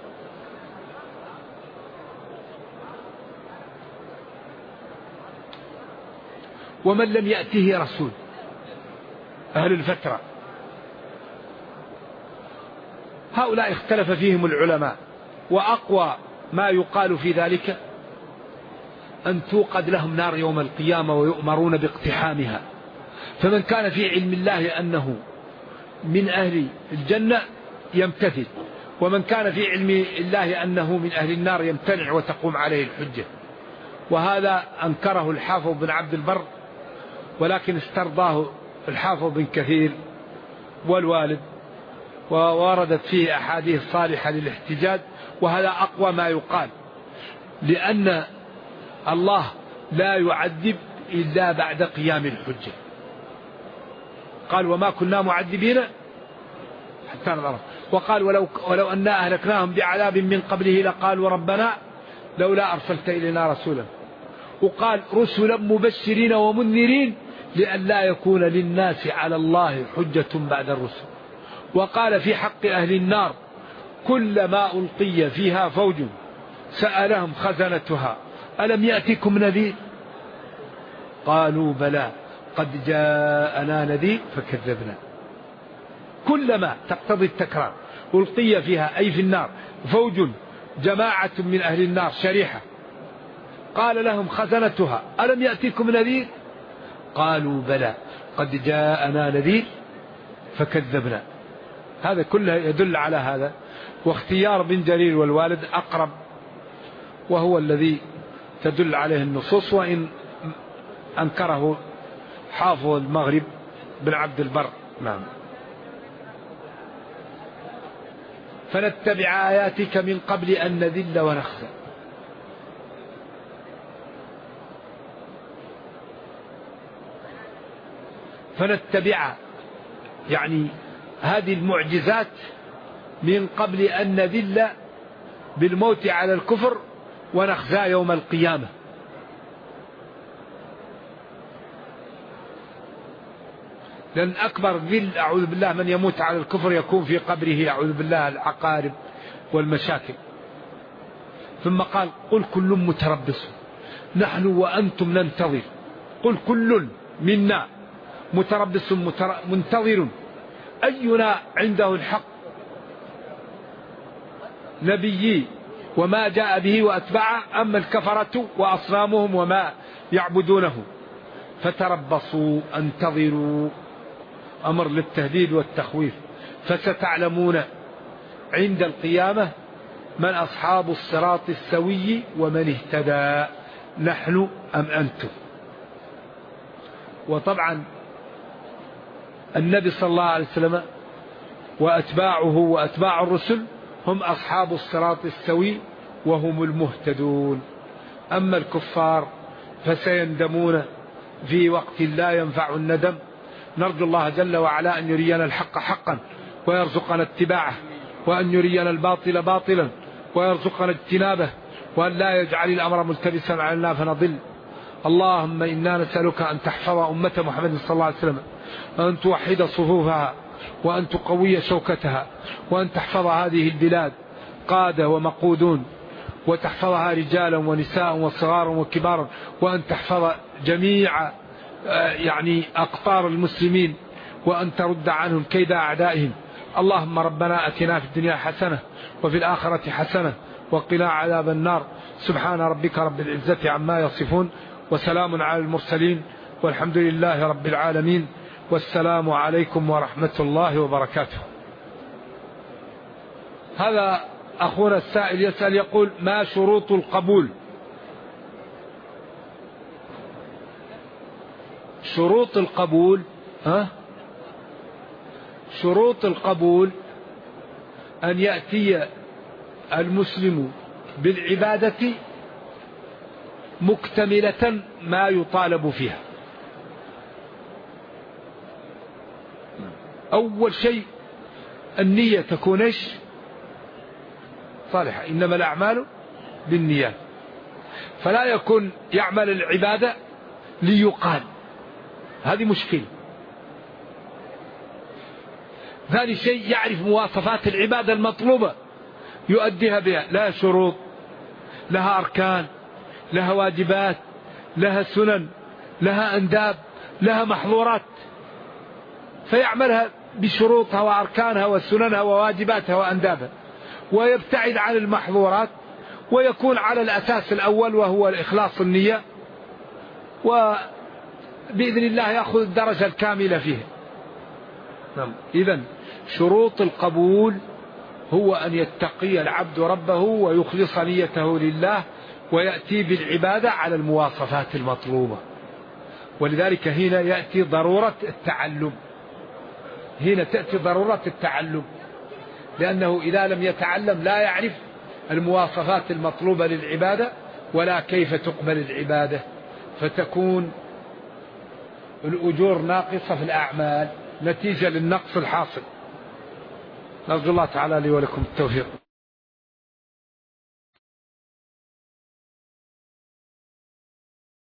ومن لم يأته رسول، أهل الفترة، هؤلاء اختلف فيهم العلماء. وأقوى ما يقال في ذلك أن توقد لهم نار يوم القيامة ويؤمرون باقتحامها، فمن كان في علم الله أنه من أهل الجنة يمتثل، ومن كان في علم الله أنه من أهل النار يمتنع وتقوم عليه الحجة. وهذا أنكره الحافظ بن عبد البر، ولكن استرضاه الحافظ بن كثير والوالد، ووردت فيه أحاديث صالحة للاحتجاج، وهذا أقوى ما يقال، لأن الله لا يعذب إلا بعد قيام الحجة. قال وما كنا معذبين حتى نبعث، وقال ولو أنا أهلكناهم بعذاب من قبله لقالوا ربنا لولا أرسلت إلينا رسولا، وقال رسلا مبشرين ومنذرين لئلا يكون للناس على الله حجة بعد الرسل. وقال في حق أهل النار كلما ألقي فيها فوج سألهم خزنتها ألم يأتكم نذير قالوا بلى قد جاءنا نذير فكذبنا. كلما تقتضي التكرار ألقي فيها أي في النار فوج، جماعة من أهل النار شريحة، قال لهم خزنتها ألم يأتكم نذير قالوا بلى قد جاءنا نذير فكذبنا. هذا كله يدل على هذا. واختيار بن جرير والوالد أقرب، وهو الذي تدل عليه النصوص، وإن أنكره حافظ المغرب بن عبد البر. نعم. فنتبع آياتك من قبل أن نذل ونخزى. فنتبع يعني هذه المعجزات من قبل أن نذل بالموت على الكفر ونخزى يوم القيامة. لأن أكبر ذل أعوذ بالله من يموت على الكفر يكون في قبره أعوذ بالله العقارب والمشاكل. ثم قال قل كل متربص نحن وأنتم ننتظر. قل كل منا متربص منتظر، أينا عنده الحق؟ نبيي وما جاء به وأتبعه، أما الكفرة وأصنامهم وما يعبدونه. فتربصوا انتظروا، أمر للتهديد والتخويف. فستعلمون عند القيامة من أصحاب الصراط السوي ومن اهتدى، نحن أم أنتم. وطبعا النبي صلى الله عليه وسلم وأتباعه وأتباع الرسل هم أصحاب الصراط السوي وهم المهتدون. أما الكفار فسيندمون في وقت لا ينفع الندم. نرجو الله جل وعلا أن يرينا الحق حقا ويرزقنا اتباعه، وأن يرينا الباطل باطلا ويرزقنا اجتنابه، وأن لا يجعل الأمر ملتبسا علينا فنضل. اللهم إنا نسألك أن تحفظ أمة محمد صلى الله عليه وسلم، وأن توحد صفوفها، وأن تقوي شوكتها، وأن تحفظ هذه البلاد قادة ومقودون، وتحفظها رجالا ونساء وصغارا وكبارا، وأن تحفظ جميع أقطار المسلمين، وأن ترد عنهم كيد أعدائهم. اللهم ربنا أتنا في الدنيا حسنة وفي الآخرة حسنة وقنا عذاب النار. سبحان ربك رب العزة عما يصفون، وسلام على المرسلين، والحمد لله رب العالمين، والسلام عليكم ورحمة الله وبركاته. هذا أخونا السائل يسأل يقول: ما شروط القبول؟ شروط القبول شروط القبول أن يأتي المسلم بالعبادة مكتملة ما يطالب فيها. أول شيء النية تكون صالحة، إنما الأعمال بالنيات، فلا يكون يعمل العبادة ليقال، هذه مشكلة. ثاني شيء يعرف مواصفات العبادة المطلوبة يؤديها بها، لها شروط، لها أركان، لها واجبات، لها سنن، لها أنداب، لها محظورات، فيعملها بشروطها وأركانها وسننها وواجباتها وأندابها، ويبتعد عن المحظورات، ويكون على الأساس الأول وهو الإخلاص النية، وبإذن الله يأخذ الدرجة الكاملة فيها. إذن شروط القبول هو أن يتقي العبد ربه ويخلص نيته لله، ويأتي بالعبادة على المواصفات المطلوبة. ولذلك هنا يأتي ضرورة التعلم، هنا تأتي ضرورة التعلم، لأنه إذا لم يتعلم لا يعرف المواصفات المطلوبة للعبادة ولا كيف تقبل العبادة، فتكون الأجور ناقصة في الأعمال نتيجة للنقص الحاصل. نرجو الله تعالى لي ولكم التوفيق.